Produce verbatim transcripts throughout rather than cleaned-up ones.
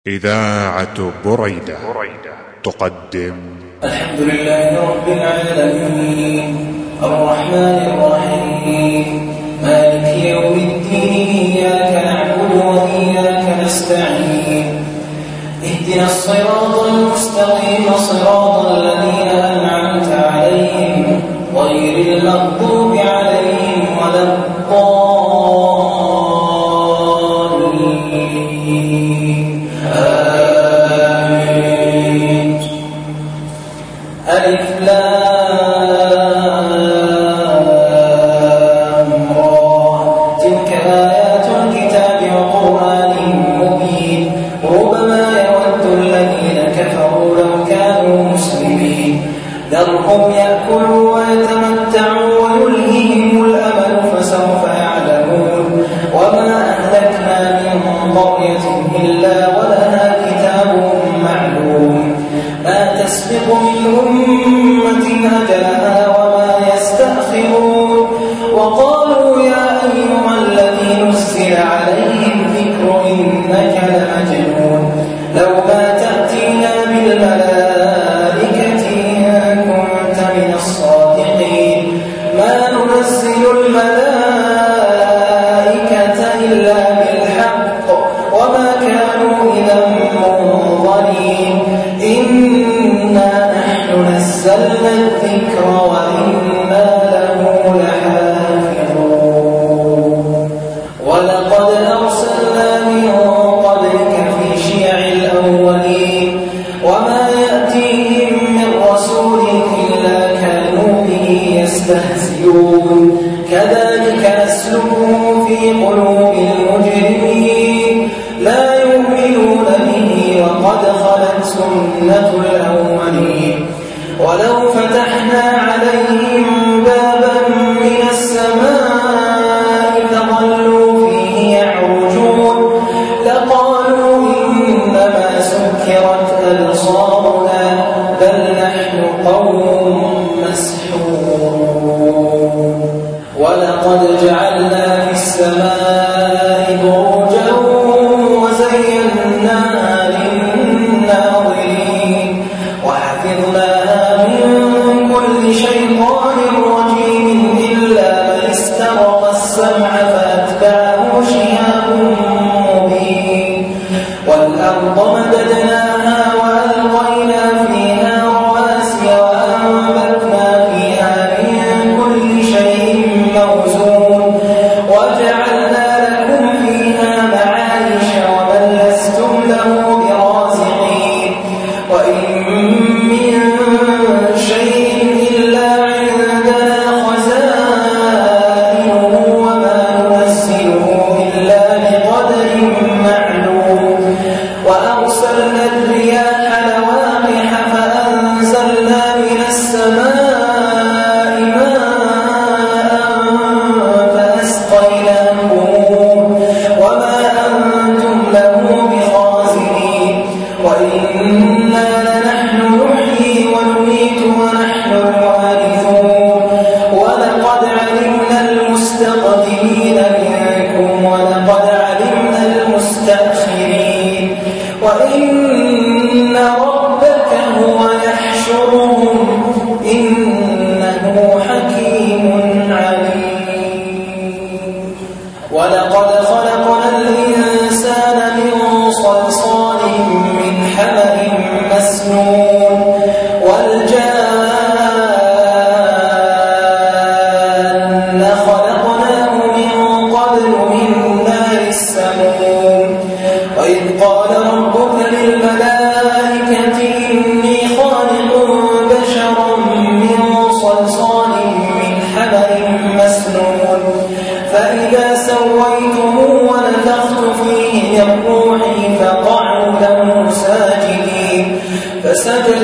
إذاعة بريدة تقدم الحمد لله رب العالمين الرحمن الرحيم مالك يوم الدين إياك نعبد وإياك نستعين اهدنا الصراط المستقيم صراط الذين أنعمت عليهم غير المغضوب عليهم ولا الضالين آمين. ألف لام را تلك آيات الكتاب وقرآن مبين ربما يود الذين كفروا لو كانوا مسلمين ذرهم يأكلوا ويتمتعوا ويلههم الأمل فسوف يعلمون وما أهلكنا من قرية إلا ولها كتاب معلوم ما تسبق من أمة أجلها وما يستأخرون وقالوا يا أيها الذي نزل عليه الذكر إنك لمجنون لو ما تأتينا بالملائكة إن كنت من الصادقين ما ننزل الملائكة إلا بالحق وما كانوا إذا منظرين إنا نحن نزلنا الذكر وإنا له لحافظون ولقد أرسلنا من قبلك في شيع الأولين وما يأتيهم من رسول إلا كانوا به يستهزئون كذلك نسلكه في قلوب المجرمين لا يؤمنون به وقد خلت سنة الأولين ولو فتحنا عليهم بابا من السماء فظلوا فيه يعرجون لقالوا إنما سكرت أبصارنا بل نحن قوم مسحورون ولقد جعلنا في السماء بروجا وزيناها للناظرين وحفظناها من كل شيطان رجيم إلا من استرق السمع فأتبعه شهاب مبين والأرض مددناها وألقينا فيها رواسي وأنبتنا فيها من كل شيء موزون وجعلنا لكم فيها معايش ومن لستم له برازقين وإن من شيء إلا عندنا خزائنه وما ننزله إلا بقدر معلوم وأرسلنا الرياح لواقح فأنزلنا من السماء ماء فأسقيناكم وما أنتم له بخازنين وإنا لنحن نحيي ونميت ونحن الوارثون ولقد علمنا المستقدمين منكم ولقد علمنا المستأخرين وإن ربك هو يحشرهم إنه حكيم عليم ولقد خلقنا الإنسان من صلصال من حمأ مسنون والجان خلقناه من قبل من نار السموم وإذ قال ربك للملائكة إني خالق بشرا من صلصال من حمأ مسنون فإذا سويته ونفخت فيه من روحي فقعوا له ساجدين فسجد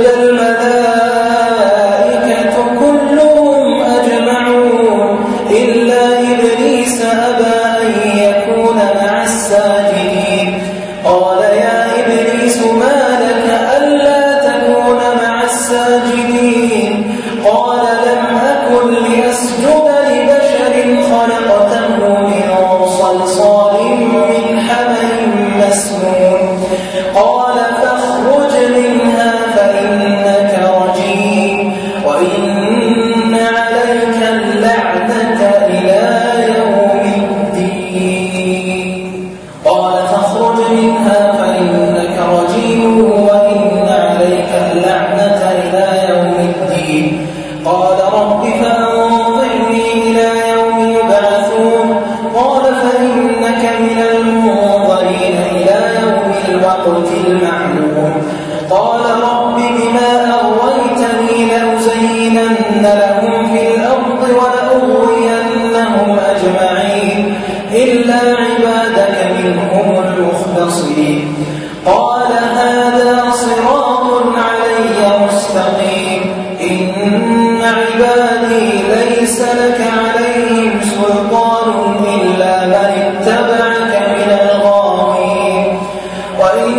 الملائكة كلهم أجمعون إلا إبليس أبى أن يكون مع الساجدين قال يا إبليس ما لك ألا تكون مع الساجدين قال لم أكن لأسجد لبشر خلقته من صلصال من حمأ مسنون قال قال فاخرج منها فإنك رجيم وإن عليك اللعنة إلى يوم الدين قال فاخرج منها فإنك رجيم وإن عليك اللعنة إلى يوم الدين قال رب فأنظرني إلى يوم يبعثون قال فإنك من المنظرين إلى يوم الوقت المعلوم قال رب بما أغويتني لأزينن لهم في الأرض ولأغوينهم أجمعين إلا عبادك منهم المخلصين قال هذا صراط علي مستقيم إن عبادي ليس لك عليهم سلطان إلا من اتبعك من الغاوين وإن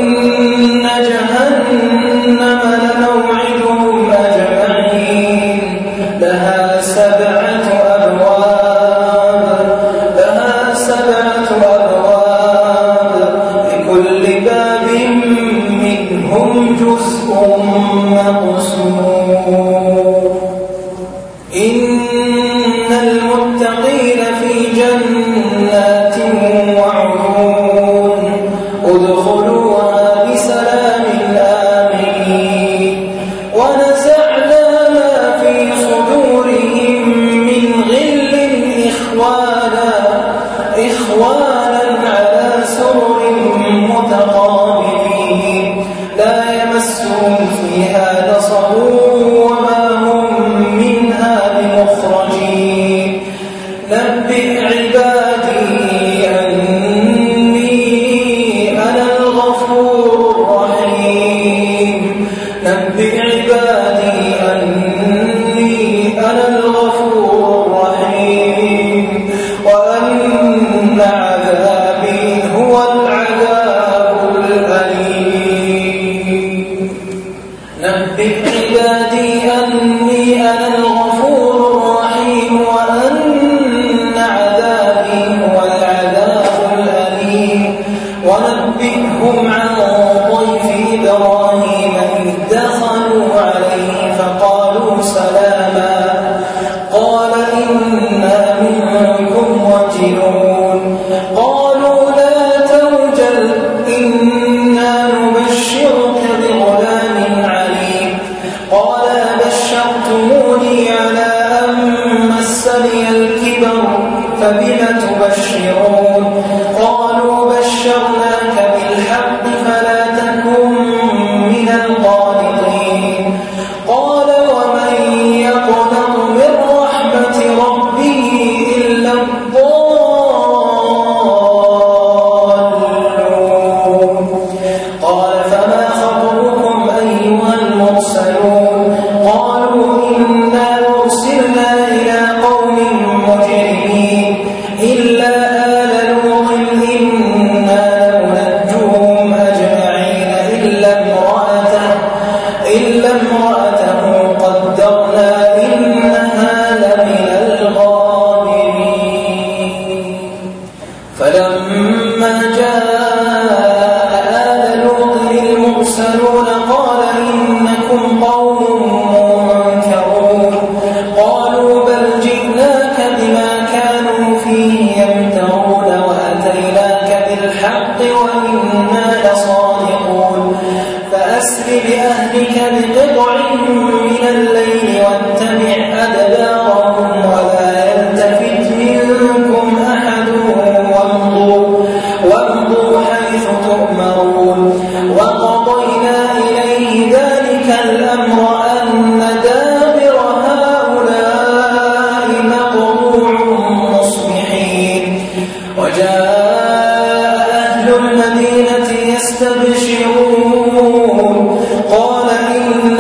جهنم لموعدهم أجمعين لها سبعة أبواب لها سبعة أبواب لكل باب منهم جزء مقسوم إن المتقين في جنات وعيون ادخلوها بسلام آمنين ونزعنا ما في صدورهم من غل إخوانا إخوانا على سرر متقابلين لا يمسهم فيها نصب وما هم منها بمخرجين نبئ عبادي أني أنا الغفور الرحيم نبئ عبادي أني أنا الغفور الرحيم وأن عذابي هو العذاب الأليم نبئ عبادي أني أنا الغفور الرحيم وأن عذابي هو العذاب الأليم ونبئهم عن ضيف إبراهيم إذ دخلوا عليه فقالوا سلاما قال إنا منكم وجلون قالوا لا توجل إنا نبشرك بغلام عليم قال بشرتموني على أن مسني الكبر فبم تبشرون قالوا بشرناك بالحق فلا تكن من القانطين قال ومن يقنط من رحمة ربه إلا الضالون قال فما خطبكم أيها المرسلون قالوا إنا أرسلنا إلى قوم مجرمين إلا آل لوط إنا لمنجوهم أجمعين إلا امرأته إلا امرأته قدرنا إنها لمن الغابرين فلما جاء آل لوط المرسلون قال إنكم قوم منكرون قالوا بل جئناك بما كانوا فيه يمترون وأتيناك بالحق وإنا لصادقون فأسر بأهلك بقطع من الليل واتبع أدبارهم ولا يلتفت منكم أحد وامضوا وامضوا حيث تؤمرون وقضينا إليه ذلك الأمر أن دابر هؤلاء مقطوع مصبحين وجاء أهل المدينة يستبشرون قال إن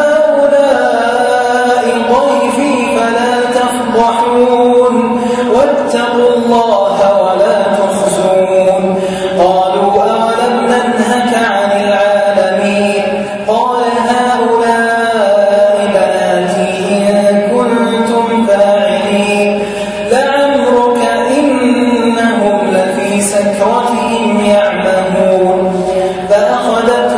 هؤلاء ضيفي فلا تفضحون واتقوا الله ولا تخزون قالوا أولم ننهك عن العالمين قال هؤلاء بناتي إن كنتم فاعلين لعمرك إنهم لفي سكرتهم يعمهون فأخذت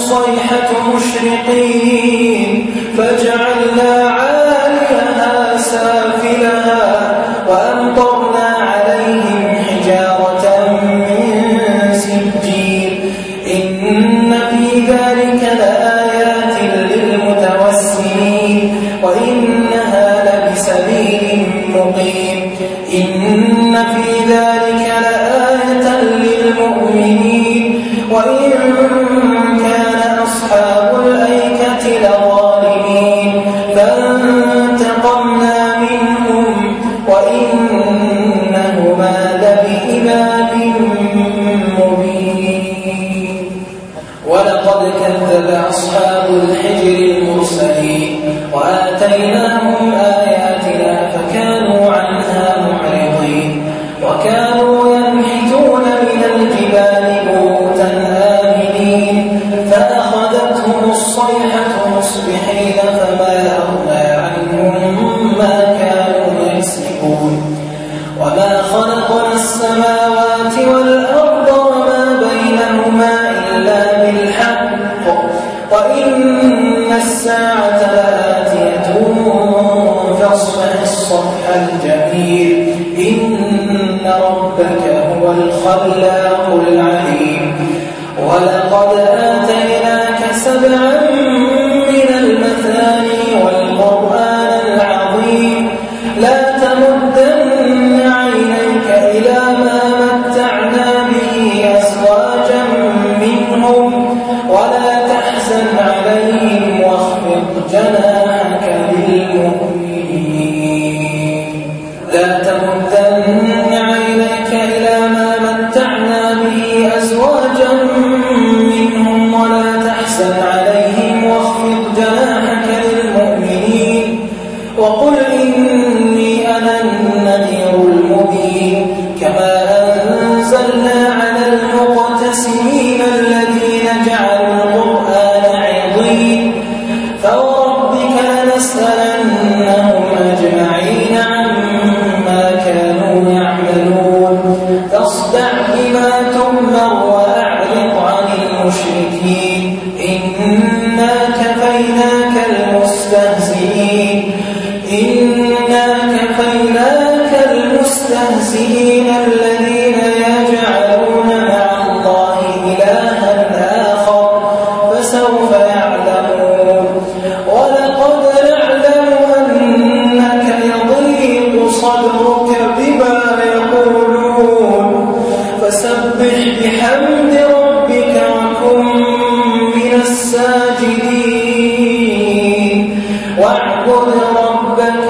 الصيحة مشرقين فجعلنا عاليها سافلها وأمطرنا عليهم حجارة من سجيل إن في ذلك لآيات للمتوسمين وإنها لبسبيل مقيم إن في ذلك لآية للمؤمنين وإن كان أصحاب الأيكة لظالمين فانتقمنا منهم وإنهما لبإمام مبين ولقد كذب أصحاب الحجر المرسلين وآتيناهم آياتنا فكانوا عنها معرضين وكانوا ينحتون من الجبال بيوتا آمنين فأخذتهم الصيحة مصبحين فما أغنى عنهم ما كانوا يكسبون وما خلقنا السماوات والأرض وما بينهما إلا بالحق وإن الساعة لآتية فاصفح الصفح الجميل إن ربك هو الخلاق العليم ولقد آتيناك سبعا من المثاني والقرآن العظيم لا تمدن عينيك إلى ما متعنا به أزواجا منهم ولا تحزن عليهم واخفض جناحك للمؤمنين لا تمدن عينيك إلى ما متعنا به أزواجا منهم ولا تحزن عليهم واخفض جناحك للمؤمنين وقل إني أنا النذير المبين كما أنزلنا على المقتسمين الذين جعلوا القرآن عضين فوربك لنسألنهم أجمعين عما كانوا يعملون فاصدع بما تؤمر وأعرض عن المشركين إنا كفيناك المستهزئين إنا كفيناك المستهزئين الذين يجعلون مع الله إلها آخر فسوف يعلمون ولقد نعلم أنك يضيق صدرك بما يقولون فسبح بحمد ربك وكن من الساجدين واعبد ربك